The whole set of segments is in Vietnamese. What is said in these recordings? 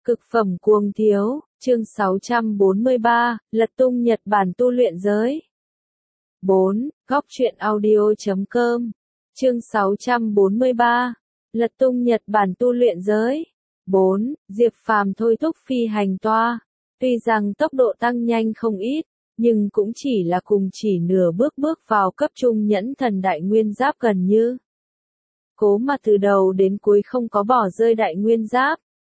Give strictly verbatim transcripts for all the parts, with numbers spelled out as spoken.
Cực phẩm cuồng thiếu, chương sáu trăm bốn mươi ba, lật tung Nhật Bản tu luyện giới. bốn. Góc truyện audio chấm com, chương sáu trăm bốn mươi ba, lật tung Nhật Bản tu luyện giới. bốn. Diệp Phàm thôi thúc phi hành toa. Tuy rằng tốc độ tăng nhanh không ít, nhưng cũng chỉ là cùng chỉ nửa bước bước vào cấp trung nhẫn thần đại nguyên giáp gần như. Cố mà từ đầu đến cuối không có bỏ rơi đại nguyên giáp.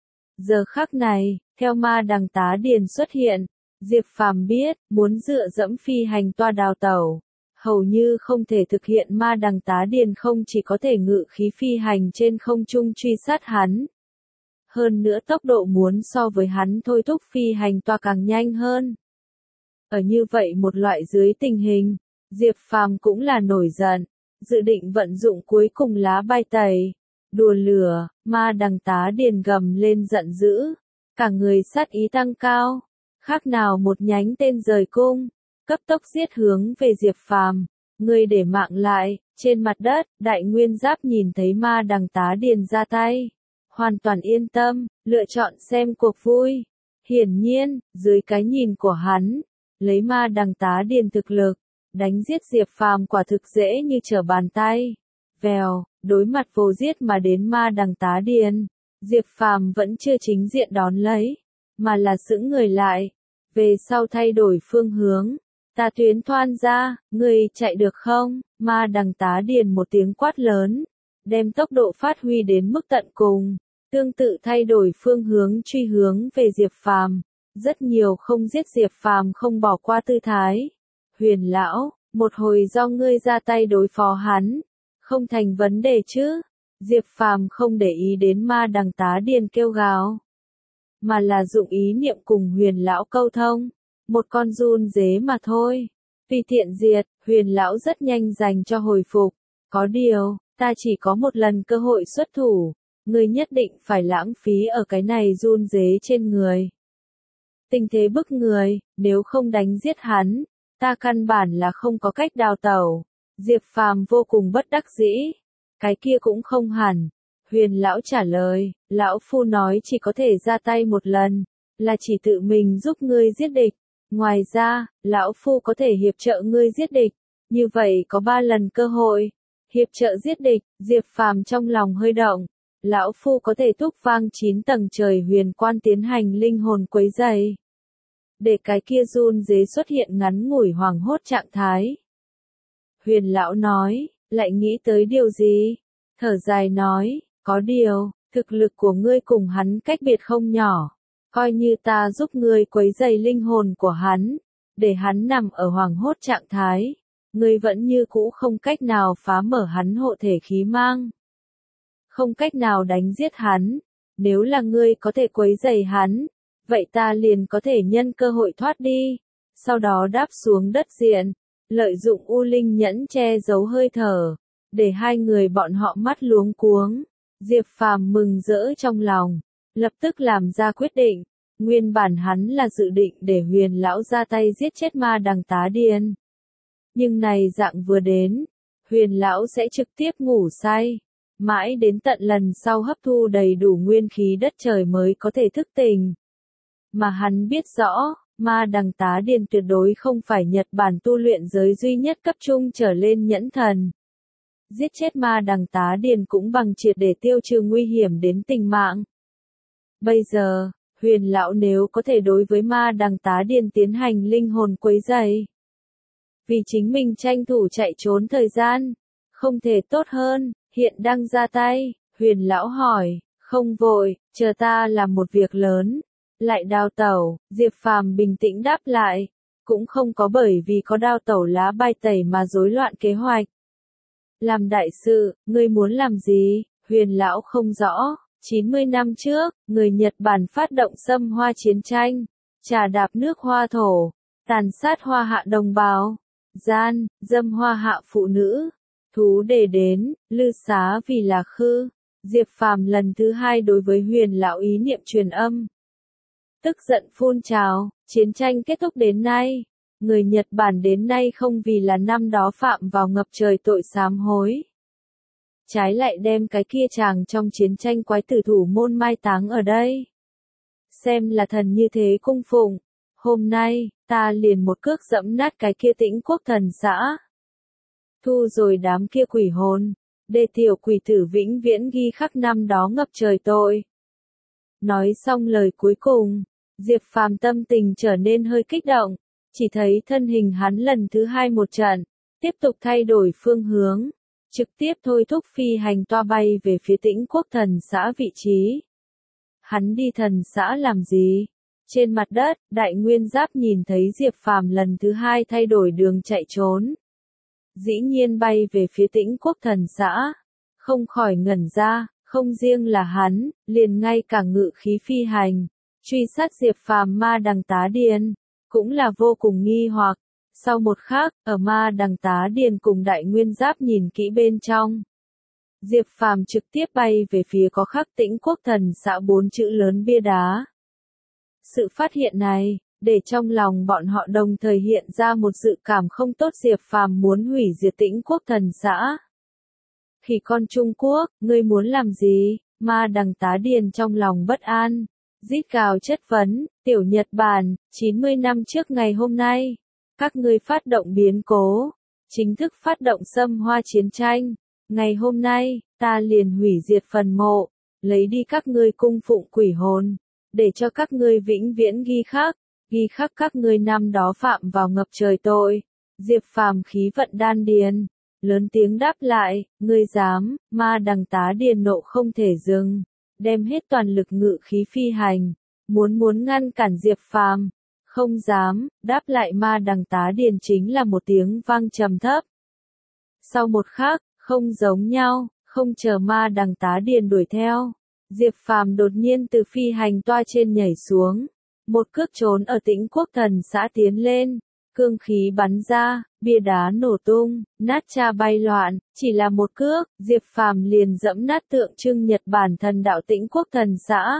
Giờ khắc này, theo ma đằng tá điền xuất hiện, Diệp Phàm biết, muốn dựa dẫm phi hành toa đào tẩu, hầu như không thể thực hiện. Ma đằng tá điền không chỉ có thể ngự khí phi hành trên không trung truy sát hắn, hơn nữa tốc độ muốn so với hắn thôi thúc phi hành toa càng nhanh hơn. Ở như vậy một loại dưới tình hình, Diệp Phàm cũng là nổi giận, dự định vận dụng cuối cùng lá bài tẩy. Đùa lửa, ma đằng tá điền gầm lên giận dữ, cả người sát ý tăng cao, khác nào một nhánh tên rời cung, cấp tốc giết hướng về Diệp Phàm. Người để mạng lại. Trên mặt đất, đại nguyên giáp nhìn thấy ma đằng tá điền ra tay, hoàn toàn yên tâm, lựa chọn xem cuộc vui. Hiển nhiên, dưới cái nhìn của hắn, lấy ma đằng tá điền thực lực, đánh giết Diệp Phàm quả thực dễ như trở bàn tay. Vèo, đối mặt vô giết mà đến ma đằng tá điền, Diệp Phàm vẫn chưa chính diện đón lấy, mà là sững người lại, về sau thay đổi phương hướng. Ta tuyến thoan ra, người chạy được không? Ma đằng tá điền một tiếng quát lớn, đem tốc độ phát huy đến mức tận cùng, tương tự thay đổi phương hướng truy hướng về Diệp Phàm. Rất nhiều không giết Diệp Phàm không bỏ qua tư thái. Huyền lão, một hồi do ngươi ra tay đối phó hắn, không thành vấn đề chứ? Diệp Phàm không để ý đến ma đằng tá điền kêu gào, mà là dụng ý niệm cùng huyền lão câu thông. Một con run dế mà thôi, tùy tiện diệt. Huyền lão rất nhanh dành cho hồi phục. Có điều, ta chỉ có một lần cơ hội xuất thủ, ngươi nhất định phải lãng phí ở cái này run dế trên người. Tình thế bức người, nếu không đánh giết hắn, ta căn bản là không có cách đào tẩu. Diệp Phàm vô cùng bất đắc dĩ. Cái kia cũng không hẳn. Huyền lão trả lời, lão phu nói chỉ có thể ra tay một lần, là chỉ tự mình giúp ngươi giết địch. Ngoài ra, lão phu có thể hiệp trợ ngươi giết địch, như vậy có ba lần cơ hội. Hiệp trợ giết địch. Diệp Phàm trong lòng hơi động, lão phu có thể thúc vang chín tầng trời huyền quan tiến hành linh hồn quấy rầy, để cái kia run dế xuất hiện ngắn ngủi hoảng hốt trạng thái. Huyền lão nói, lại nghĩ tới điều gì? Thở dài nói, có điều, thực lực của ngươi cùng hắn cách biệt không nhỏ. Coi như ta giúp ngươi quấy rầy linh hồn của hắn, để hắn nằm ở hoàng hốt trạng thái, ngươi vẫn như cũ không cách nào phá mở hắn hộ thể khí mang. Không cách nào đánh giết hắn. Nếu là ngươi có thể quấy rầy hắn, vậy ta liền có thể nhân cơ hội thoát đi, sau đó đáp xuống đất diện, lợi dụng U Linh nhẫn che giấu hơi thở, để hai người bọn họ mắt luống cuống. Diệp Phàm mừng rỡ trong lòng, lập tức làm ra quyết định. Nguyên bản hắn là dự định để huyền lão ra tay giết chết ma đằng tá điền, nhưng này dạng vừa đến, huyền lão sẽ trực tiếp ngủ say, mãi đến tận lần sau hấp thu đầy đủ nguyên khí đất trời mới có thể thức tỉnh. Mà hắn biết rõ, ma đằng tá điền tuyệt đối không phải Nhật Bản tu luyện giới duy nhất cấp trung trở lên nhẫn thần. Giết chết ma đằng tá điền cũng bằng triệt để tiêu trừ nguy hiểm đến tính mạng. Bây giờ, huyền lão nếu có thể đối với ma đằng tá điền tiến hành linh hồn quấy rầy, vì chính mình tranh thủ chạy trốn thời gian, không thể tốt hơn. Hiện đang ra tay. Huyền lão hỏi, không vội, chờ ta làm một việc lớn, lại đào tẩu. Diệp Phàm bình tĩnh đáp lại, cũng không có bởi vì có đào tẩu lá bài tẩy mà rối loạn kế hoạch. Làm đại sự, ngươi muốn làm gì? Huyền lão không rõ. chín mươi năm trước, người Nhật Bản phát động xâm hoa chiến tranh, trà đạp nước hoa thổ, tàn sát hoa hạ đồng bào, gian, dâm hoa hạ phụ nữ. Thú để đến, lư xá vì là khư. Diệp Phàm lần thứ hai đối với huyền lão ý niệm truyền âm. Tức giận phun trào. Chiến tranh kết thúc đến nay, người Nhật Bản đến nay không vì là năm đó phạm vào ngập trời tội sám hối, trái lại đem cái kia chàng trong chiến tranh quái tử thủ môn mai táng ở đây. xem là thần như thế cung phụng. Hôm nay, ta liền một cước dẫm nát cái kia Tĩnh Quốc thần xã. Thu rồi đám kia quỷ hồn, để tiểu quỷ tử vĩnh viễn ghi khắc năm đó ngập trời tội. Nói xong lời cuối cùng, Diệp Phàm tâm tình trở nên hơi kích động, chỉ thấy thân hình hắn lần thứ hai một trận, tiếp tục thay đổi phương hướng, trực tiếp thôi thúc phi hành toa bay về phía Tĩnh Quốc thần xã vị trí. Hắn đi thần xã làm gì? Trên mặt đất, Đại Nguyên Giáp nhìn thấy Diệp Phàm lần thứ hai thay đổi đường chạy trốn. Dĩ nhiên bay về phía Tĩnh Quốc thần xã, không khỏi ngẩn ra, không riêng là hắn, liền ngay cả ngự khí phi hành, truy sát Diệp Phàm Ma Đằng Tá Điền, cũng là vô cùng nghi hoặc. Sau một khắc, ở Ma Đằng Tá Điền cùng Đại Nguyên Giáp nhìn kỹ bên trong, Diệp Phàm trực tiếp bay về phía có khắc Tĩnh Quốc thần xã bốn chữ lớn bia đá. Sự phát hiện này, để trong lòng bọn họ đồng thời hiện ra một dự cảm không tốt, Diệp Phàm muốn hủy diệt Tĩnh Quốc thần xã. Khỉ con Trung Quốc, ngươi muốn làm gì? Ma Đằng Tá Điền trong lòng bất an, rít gào chất vấn, tiểu Nhật Bản, chín mươi năm trước ngày hôm nay, các ngươi phát động biến cố, chính thức phát động xâm hoa chiến tranh. Ngày hôm nay, ta liền hủy diệt phần mộ, lấy đi các ngươi cung phụng quỷ hồn, để cho các ngươi vĩnh viễn ghi khắc, ghi khắc các ngươi năm đó phạm vào ngập trời tội. Diệp Phàm khí vận đan điền, lớn tiếng đáp lại, ngươi dám? Ma Đằng Tá Điền nộ không thể dừng, đem hết toàn lực ngự khí phi hành, muốn muốn ngăn cản Diệp Phàm. Không dám, đáp lại Ma Đằng Tá Điền chính là một tiếng vang trầm thấp. Sau một khắc, không giống nhau, không chờ Ma Đằng Tá Điền đuổi theo, Diệp Phàm đột nhiên từ phi hành toa trên nhảy xuống, một cước trốn ở Tĩnh Quốc thần xã tiến lên, cương khí bắn ra, bia đá nổ tung, nát cha bay loạn, chỉ là một cước, Diệp Phàm liền dẫm nát tượng trưng Nhật Bản thần đạo Tĩnh Quốc thần xã.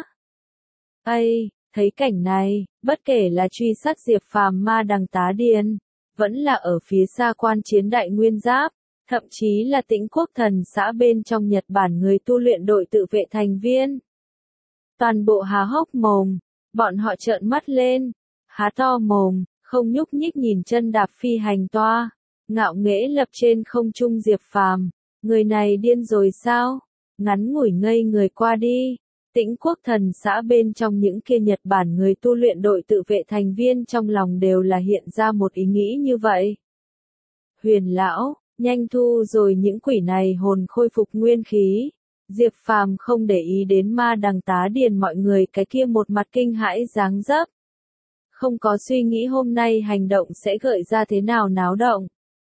Ây, thấy cảnh này, bất kể là truy sát Diệp Phàm Ma Đằng Tá Điền, vẫn là ở phía xa quan chiến Đại Nguyên Giáp, thậm chí là Tĩnh Quốc thần xã bên trong Nhật Bản người tu luyện đội tự vệ thành viên. Toàn bộ há hốc mồm, bọn họ trợn mắt lên, há to mồm, không nhúc nhích nhìn chân đạp phi hành toa, ngạo nghễ lập trên không trung Diệp Phàm. Người này điên rồi sao? Ngắn ngủi ngây người qua đi, Tĩnh Quốc thần xã bên trong những kia Nhật Bản người tu luyện đội tự vệ thành viên trong lòng đều là hiện ra một ý nghĩ như vậy. Huyền lão, nhanh thu rồi những quỷ này hồn khôi phục nguyên khí. Diệp Phàm không để ý đến Ma Đằng Tá Điền mọi người cái kia một mặt kinh hãi dáng dấp. Không có suy nghĩ hôm nay hành động sẽ gợi ra thế nào náo động.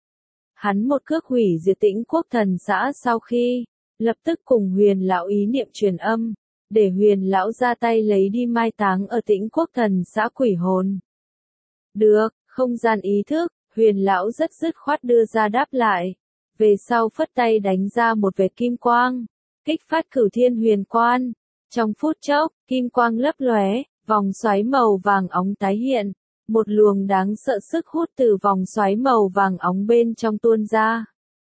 Hắn một cước hủy diệt Tĩnh Quốc thần xã sau khi, lập tức cùng Huyền lão ý niệm truyền âm, để Huyền lão ra tay lấy đi mai táng ở Tĩnh Quốc thần xã quỷ hồn. Được, không gian ý thức, Huyền lão rất dứt khoát đưa ra đáp lại, về sau phất tay đánh ra một vệt kim quang, kích phát Cửu Thiên Huyền Quan. Trong phút chốc, kim quang lấp lóe, vòng xoáy màu vàng óng tái hiện, một luồng đáng sợ sức hút từ vòng xoáy màu vàng óng bên trong tuôn ra.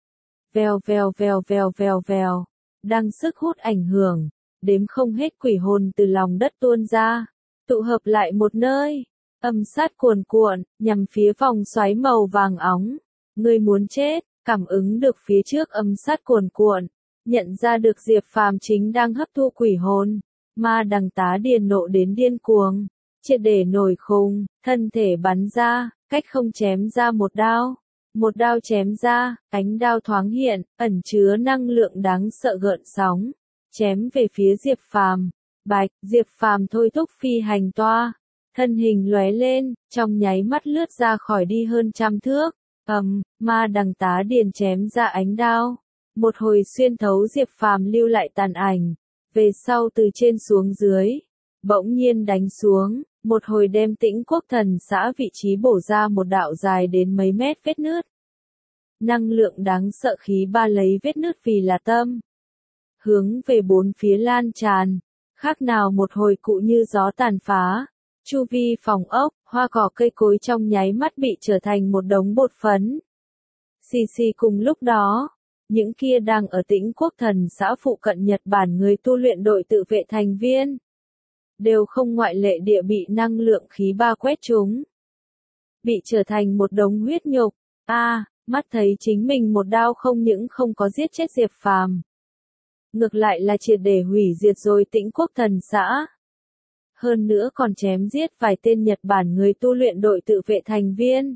Vèo vèo vèo vèo vèo vèo, đang sức hút ảnh hưởng, đếm không hết quỷ hồn từ lòng đất tuôn ra, tụ hợp lại một nơi, âm sát cuồn cuộn, nhằm phía vòng xoáy màu vàng óng. Ngươi muốn chết, cảm ứng được phía trước âm sát cuồn cuộn, nhận ra được Diệp Phàm chính đang hấp thu quỷ hồn. Ma Đằng Tá Điền nộ đến điên cuồng, triệt để nổi khùng, thân thể bắn ra, cách không chém ra một đao. Một đao chém ra, ánh đao thoáng hiện, ẩn chứa năng lượng đáng sợ gợn sóng, chém về phía Diệp Phàm. Bạch, Diệp Phàm thôi thúc phi hành toa, thân hình lóe lên, trong nháy mắt lướt ra khỏi đi hơn trăm thước. Ầm, Ma Đằng Tá Điền chém ra ánh đao, một hồi xuyên thấu Diệp Phàm lưu lại tàn ảnh. Về sau từ trên xuống dưới, bỗng nhiên đánh xuống, một hồi đem Tĩnh Quốc thần xã vị trí bổ ra một đạo dài đến mấy mét vết nứt. Năng lượng đáng sợ khí ba lấy vết nứt vì là tâm, hướng về bốn phía lan tràn, khác nào một hồi cụ như gió tàn phá. Chu vi phòng ốc, hoa cỏ cây cối trong nháy mắt bị trở thành một đống bột phấn. Xì xì cùng lúc đó, những kia đang ở Tĩnh Quốc thần xã phụ cận Nhật Bản người tu luyện đội tự vệ thành viên, đều không ngoại lệ địa bị năng lượng khí ba quét trúng. Bị trở thành một đống huyết nhục. A, à, mắt thấy chính mình một đao không những không có giết chết Diệp Phàm, ngược lại là triệt để hủy diệt rồi Tĩnh Quốc Thần xã. Hơn nữa còn chém giết vài tên Nhật Bản người tu luyện đội tự vệ thành viên.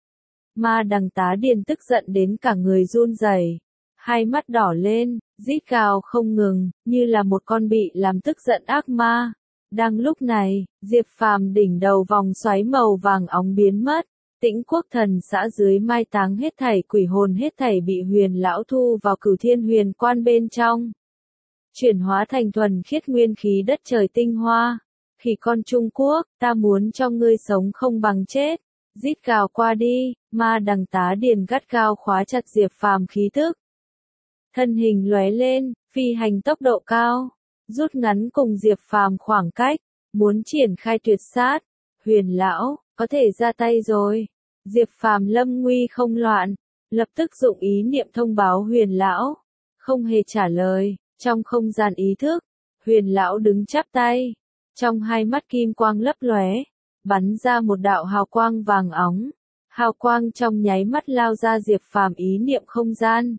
Ma Đằng Tá Điền tức giận đến cả người run rẩy, hai mắt đỏ lên, rít gào không ngừng, như là một con bị làm tức giận ác ma. Đang lúc này, Diệp Phàm đỉnh đầu vòng xoáy màu vàng óng biến mất. Tĩnh Quốc Thần xã dưới mai táng hết thảy quỷ hồn hết thảy bị Huyền lão thu vào Cửu Thiên Huyền Quan bên trong, chuyển hóa thành thuần khiết nguyên khí đất trời tinh hoa. Khỉ con Trung Quốc, ta muốn cho ngươi sống không bằng chết. Rít gào qua đi, Ma Đằng Tá Điền gắt gao khóa chặt Diệp Phàm khí tức. Thân hình lóe lên, phi hành tốc độ cao, rút ngắn cùng Diệp Phàm khoảng cách, muốn triển khai tuyệt sát. Huyền lão, có thể ra tay rồi. Diệp Phàm lâm nguy không loạn, lập tức dụng ý niệm thông báo Huyền lão. Không hề trả lời, trong không gian ý thức, Huyền lão đứng chắp tay, trong hai mắt kim quang lấp lóe, bắn ra một đạo hào quang vàng óng. Hào quang trong nháy mắt lao ra Diệp Phàm ý niệm không gian.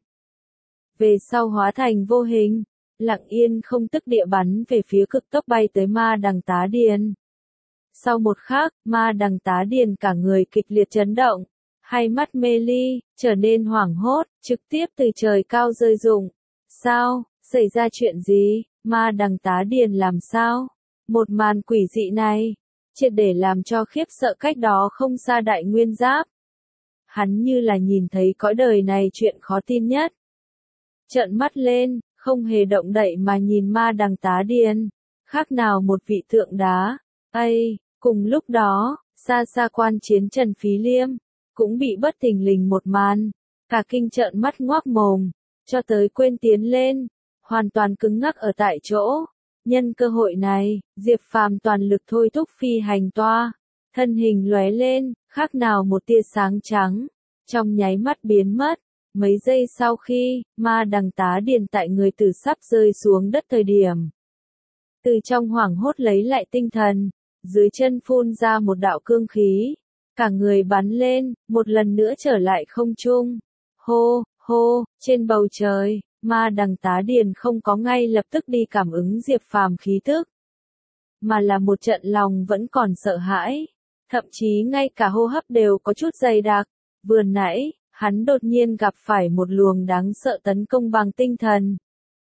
Về sau hóa thành vô hình, lặng yên không tức địa bắn về phía cực tốc bay tới Ma Đằng Tá Điền. Sau một khắc, Ma Đằng Tá Điền cả người kịch liệt chấn động, hai mắt mê ly, trở nên hoảng hốt, trực tiếp từ trời cao rơi rụng. Sao, xảy ra chuyện gì? Ma Đằng Tá Điền làm sao? Một màn quỷ dị này, triệt để làm cho khiếp sợ cách đó không xa Đại Nguyên Giáp. Hắn như là nhìn thấy cõi đời này chuyện khó tin nhất. Trợn mắt lên, không hề động đậy mà nhìn Ma Đằng Tá Điền, khác nào một vị tượng đá. Ây, cùng lúc đó, xa xa quan chiến Trần Phí Liêm, cũng bị bất thình lình một màn, cả kinh trợn mắt ngoác mồm, cho tới quên tiến lên, hoàn toàn cứng ngắc ở tại chỗ. Nhân cơ hội này, Diệp Phàm toàn lực thôi thúc phi hành toa, thân hình lóe lên, khác nào một tia sáng trắng, trong nháy mắt biến mất. Mấy giây sau khi, Ma Đằng Tá Điền tại người tử sắp rơi xuống đất thời điểm, từ trong hoảng hốt lấy lại tinh thần, dưới chân phun ra một đạo cương khí, cả người bắn lên, một lần nữa trở lại không trung. Hô, hô, trên bầu trời, Ma Đằng Tá Điền không có ngay lập tức đi cảm ứng Diệp Phàm khí tức, mà là một trận lòng vẫn còn sợ hãi, thậm chí ngay cả hô hấp đều có chút dày đặc. Vừa nãy, hắn đột nhiên gặp phải một luồng đáng sợ tấn công bằng tinh thần.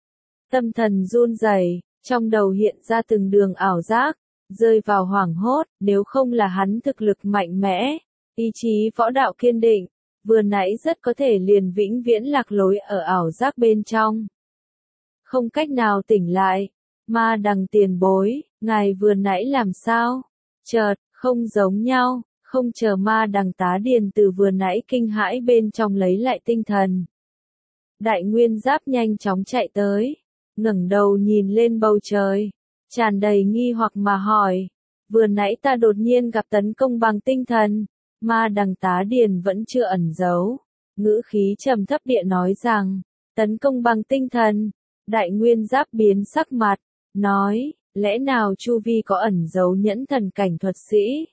Tâm thần run rẩy, trong đầu hiện ra từng đường ảo giác, rơi vào hoảng hốt. Nếu không là hắn thực lực mạnh mẽ, ý chí võ đạo kiên định, vừa nãy rất có thể liền vĩnh viễn lạc lối ở ảo giác bên trong, không cách nào tỉnh lại. Ma Đằng tiền bối, ngài vừa nãy làm sao? Chợt, không giống nhau. Không chờ Ma Đằng Tá Điền từ vừa nãy kinh hãi bên trong lấy lại tinh thần, Đại Nguyên Giáp nhanh chóng chạy tới, ngẩng đầu nhìn lên bầu trời, tràn đầy nghi hoặc mà hỏi, vừa nãy ta đột nhiên gặp tấn công bằng tinh thần. Ma Đằng Tá Điền vẫn chưa ẩn giấu, ngữ khí trầm thấp địa nói rằng, tấn công bằng tinh thần. Đại Nguyên Giáp biến sắc mặt, nói, lẽ nào Chu Vi có ẩn giấu nhẫn thần cảnh thuật sĩ?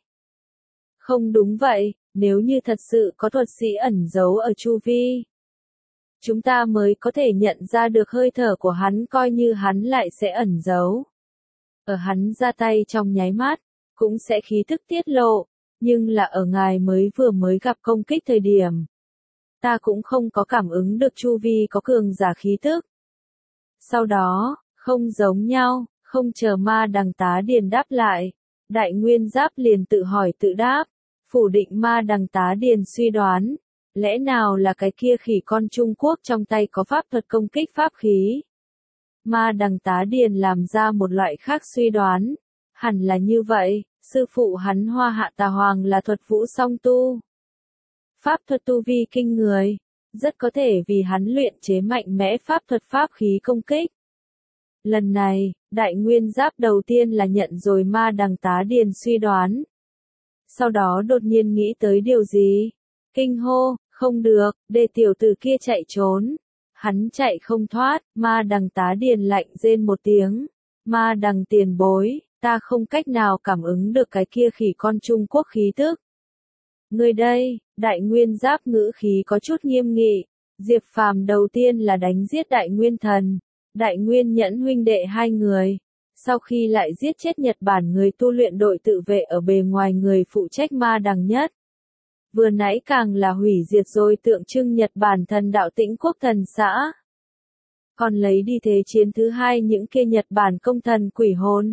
Không đúng vậy, nếu như thật sự có thuật sĩ ẩn giấu ở Chu Vi, chúng ta mới có thể nhận ra được hơi thở của hắn, coi như hắn lại sẽ ẩn giấu. Ở hắn ra tay trong nháy mắt, cũng sẽ khí thức tiết lộ, nhưng là ở ngài mới vừa mới gặp công kích thời điểm, ta cũng không có cảm ứng được Chu Vi có cường giả khí tức. Sau đó, không giống nhau, không chờ Ma Đằng Tá Điền đáp lại, Đại Nguyên Giáp liền tự hỏi tự đáp, phủ định Ma Đằng Tá Điền suy đoán, lẽ nào là cái kia khỉ con Trung Quốc trong tay có pháp thuật công kích pháp khí? Ma Đằng Tá Điền làm ra một loại khác suy đoán, hẳn là như vậy, sư phụ hắn Hoa Hạ Tà Hoàng là thuật vũ song tu, pháp thuật tu vi kinh người, rất có thể vì hắn luyện chế mạnh mẽ pháp thuật pháp khí công kích. Lần này, Đại Nguyên Giáp đầu tiên là nhận rồi Ma Đằng Tá Điền suy đoán, sau đó đột nhiên nghĩ tới điều gì, kinh hô, không được, để tiểu tử kia chạy trốn, hắn chạy không thoát. Ma Đằng Tá Điền lạnh rên một tiếng, Ma Đằng tiền bối, ta không cách nào cảm ứng được cái kia khỉ con Trung Quốc khí tức. Ngươi đây, Đại Nguyên Giáp ngữ khí có chút nghiêm nghị. Diệp Phàm đầu tiên là đánh giết Đại Nguyên Thần, Đại Nguyên Nhẫn huynh đệ hai người. Sau khi lại giết chết Nhật Bản người tu luyện đội tự vệ ở bề ngoài người phụ trách ma đằng nhất. Vừa nãy càng là hủy diệt rồi tượng trưng Nhật Bản thần đạo Tĩnh Quốc thần xã. Còn lấy đi thế chiến thứ hai những kia Nhật Bản công thần quỷ hồn.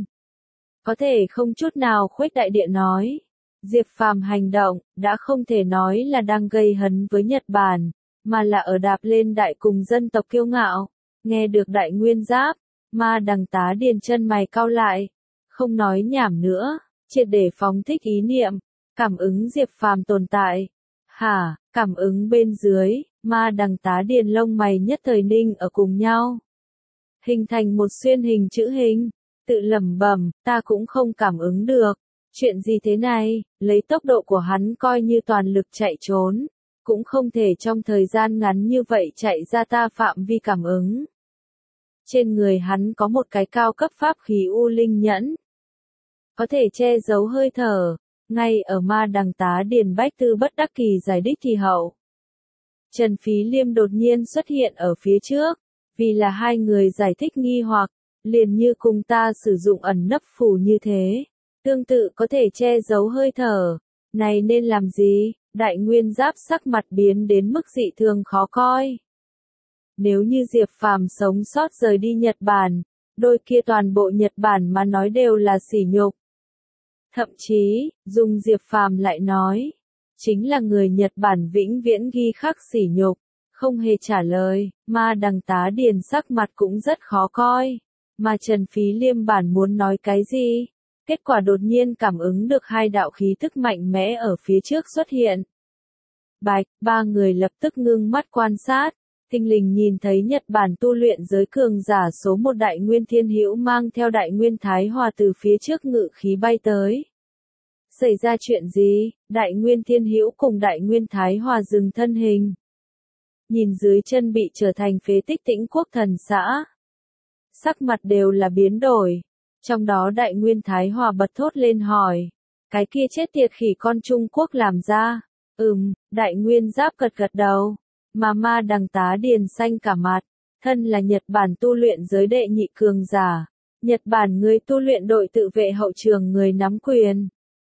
Có thể không chút nào khuếch đại địa nói. Diệp Phàm hành động, đã không thể nói là đang gây hấn với Nhật Bản, mà là ở đạp lên đại cùng dân tộc kiêu ngạo. Nghe được Đại Nguyên Giáp, ma đằng tá điền chân mày cau lại. Không nói nhảm nữa, triệt để phóng thích ý niệm, cảm ứng Diệp Phàm tồn tại. Hả, cảm ứng bên dưới, ma đằng tá điền lông mày nhất thời ninh ở cùng nhau. Hình thành một xuyên hình chữ hình, tự lẩm bẩm, ta cũng không cảm ứng được. Chuyện gì thế này, lấy tốc độ của hắn coi như toàn lực chạy trốn, cũng không thể trong thời gian ngắn như vậy chạy ra ta phạm vi cảm ứng. Trên người hắn có một cái cao cấp pháp khí U Linh Nhẫn, có thể che giấu hơi thở, ngay ở ma đằng tá điền Bách Tư bất đắc kỳ giải đích thì hậu. Trần Phí Liêm đột nhiên xuất hiện ở phía trước, vì là hai người giải thích nghi hoặc, liền như cùng ta sử dụng ẩn nấp phù như thế. Tương tự có thể che giấu hơi thở, này nên làm gì? Đại Nguyên Giáp sắc mặt biến đến mức dị thường khó coi. Nếu như Diệp Phàm sống sót rời đi Nhật Bản, đôi kia toàn bộ Nhật Bản mà nói đều là sỉ nhục. Thậm chí, dùng Diệp Phàm lại nói, chính là người Nhật Bản vĩnh viễn ghi khắc sỉ nhục, không hề trả lời, ma đằng tá điền sắc mặt cũng rất khó coi. Mà Trần Phí Liêm bản muốn nói cái gì? Kết quả đột nhiên cảm ứng được hai đạo khí thức mạnh mẽ ở phía trước xuất hiện. Bạch, ba người lập tức ngưng mắt quan sát, tinh linh nhìn thấy Nhật Bản tu luyện giới cường giả số một Đại Nguyên Thiên Hữu mang theo Đại Nguyên Thái Hòa từ phía trước ngự khí bay tới. Xảy ra chuyện gì? Đại Nguyên Thiên Hữu cùng Đại Nguyên Thái Hòa dừng thân hình. Nhìn dưới chân bị trở thành phế tích Tĩnh Quốc thần xã. Sắc mặt đều là biến đổi. Trong đó Đại Nguyên Thái Hòa bật thốt lên hỏi. Cái kia chết tiệt khỉ con Trung Quốc làm ra. Ừm, Đại Nguyên Giáp gật gật đầu. Mà ma đằng tá điền xanh cả mặt. Thân là Nhật Bản tu luyện giới đệ nhị cường giả. Nhật Bản người tu luyện đội tự vệ hậu trường người nắm quyền.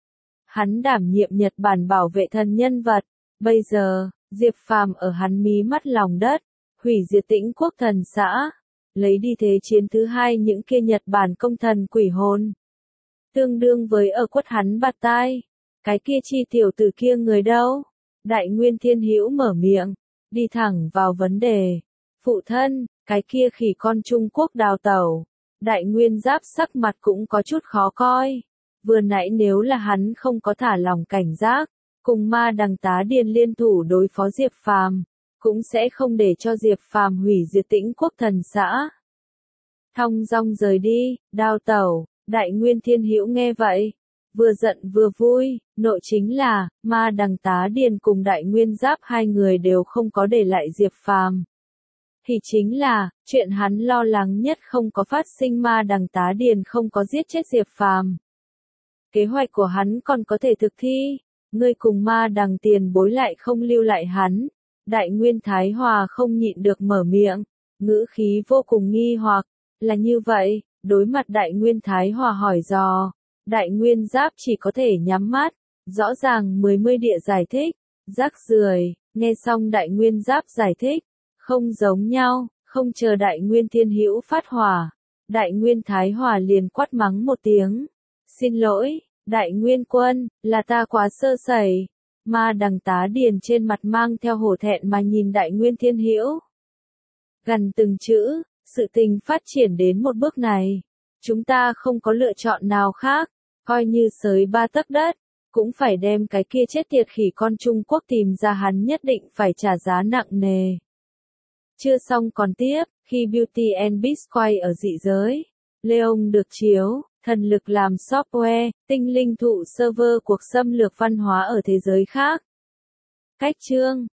Hắn đảm nhiệm Nhật Bản bảo vệ thần nhân vật. Bây giờ, Diệp Phàm ở hắn mí mắt lòng đất. Hủy diệt Tĩnh Quốc thần xã. Lấy đi thế chiến thứ hai những kia Nhật Bản công thần quỷ hồn. Tương đương với ở quất hắn bạt tai. Cái kia chi tiểu tử kia người đâu? Đại Nguyên Thiên Hữu mở miệng, đi thẳng vào vấn đề. Phụ thân, cái kia khỉ con Trung Quốc đào tẩu. Đại Nguyên Giáp sắc mặt cũng có chút khó coi. Vừa nãy nếu là hắn không có thả lòng cảnh giác, cùng ma đằng tá điền liên thủ đối phó Diệp Phàm, cũng sẽ không để cho Diệp Phàm hủy diệt Tĩnh Quốc thần xã. Thong dong rời đi, đào tẩu. Đại Nguyên Thiên Hữu nghe vậy, vừa giận vừa vui, nội chính là, ma đằng tá điền cùng Đại Nguyên Giáp hai người đều không có để lại Diệp Phàm. Thì chính là, chuyện hắn lo lắng nhất không có phát sinh, ma đằng tá điền không có giết chết Diệp Phàm. Kế hoạch của hắn còn có thể thực thi, ngươi cùng ma đằng tiền bối lại không lưu lại hắn. Đại Nguyên Thái Hòa không nhịn được mở miệng, ngữ khí vô cùng nghi hoặc, là như vậy, đối mặt Đại Nguyên Thái Hòa hỏi dò, Đại Nguyên Giáp chỉ có thể nhắm mắt, rõ ràng mười mươi địa giải thích, rác rưởi, nghe xong Đại Nguyên Giáp giải thích, không giống nhau, không chờ Đại Nguyên Thiên Hữu phát hỏa, Đại Nguyên Thái Hòa liền quát mắng một tiếng, xin lỗi, Đại Nguyên Quân, là ta quá sơ sẩy. Ma đằng tá điền trên mặt mang theo hổ thẹn mà nhìn Đại Nguyên Thiên Hữu. Gần từng chữ, sự tình phát triển đến một bước này, chúng ta không có lựa chọn nào khác, coi như sới ba tấc đất, cũng phải đem cái kia chết tiệt khỉ con Trung Quốc tìm ra, hắn nhất định phải trả giá nặng nề. Chưa xong còn tiếp, khi Beauty and Beast quay ở dị giới, Leon được chiếu, thần lực làm software, tinh linh thụ server cuộc xâm lược văn hóa ở thế giới khác. Cách chương